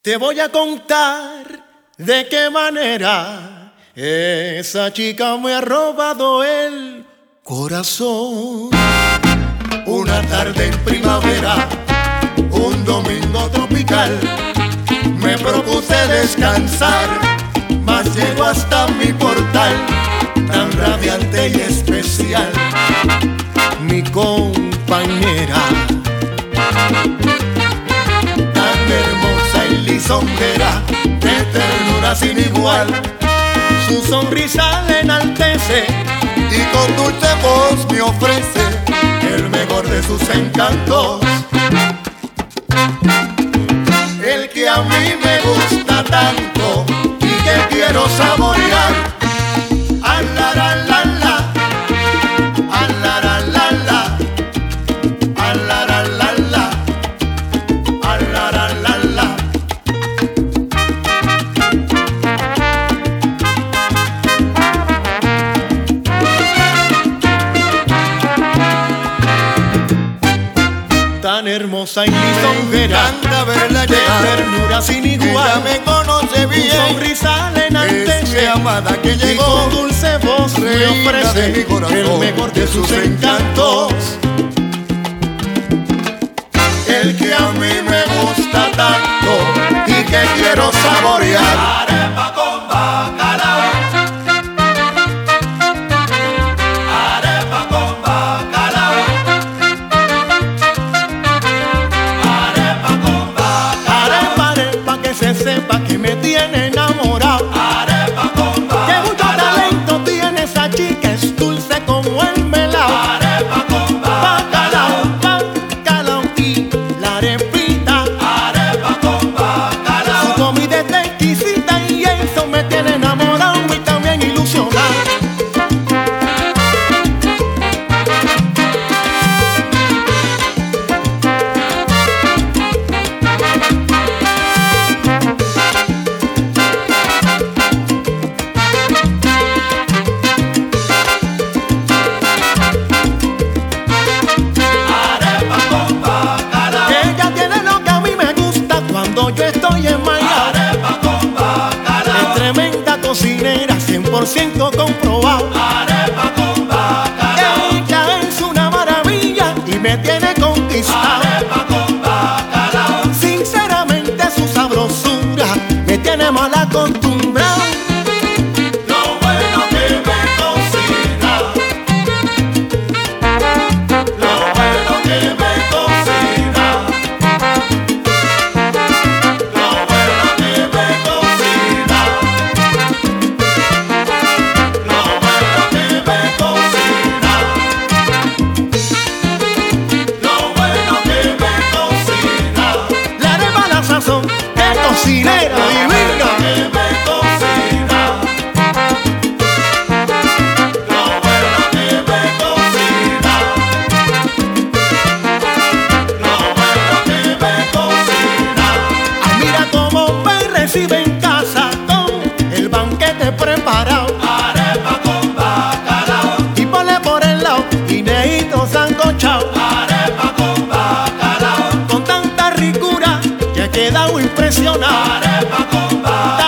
Te voy a contar de qué manera esa chica me ha robado el corazón. Una tarde en primavera, un domingo tropical, me propuse descansar, mas llegó hasta mi portal, tan radiante y especial, mi compañera, tan hermosa y lisonjera, de ternura sin igual. Su sonrisa le enaltece y con dulce voz me ofrece el mejor de sus encantos, el que a mí me gusta tanto y que quiero saborear. Tan hermosa y lisonjera, encanta verla de llegar, ternura sin igual. ella me conoce bien, su sonrisa le enaltece, es mi amada que llegó, y con dulce voz me reina ofrece de mi corazón, el mejor de sus encantos, el que a mí me gusta tanto y que quiero saborear. Arepa con bacalao, arepa con bacalao, arepa con bacalao, Arepa, arepa, que se sepa que me tiene enamorado. arepa con Que mucho bacalao, talento tiene esa chica, es dulce como el melao. arepa con bacalao, Bacalao y la arepita, arepa con bacalao, su comida es exquisita y eso me tiene enamorado y también ilusionado. arepa con bacalao, Que ella tiene lo que a mí me gusta cuando yo estoy enmayado. arepa con bacalao, Es tremenda cocinera, 100% comprobado. arepa con bacalao, Ella es una maravilla y me tiene conquistado. arepa con bacalao, Sinceramente su sabrosura me tiene mal acostumbrado. lo bueno que me cocina, lo bueno que me cocina, lo bueno que me cocina, lo bueno que me cocina, lo bueno que me cocina, La arepa, la sazón, que cocinera divina. que me cocina, lo bueno que me cocina, lo bueno que me cocina, Ay, mira cómo me recibe en casa con el banquete preparado. arepa con bacalao, Y ponle por el lado guineíto sancochado, arepa con bacalao, con tanta ricura que he quedado impresionado. arepa con bacalao.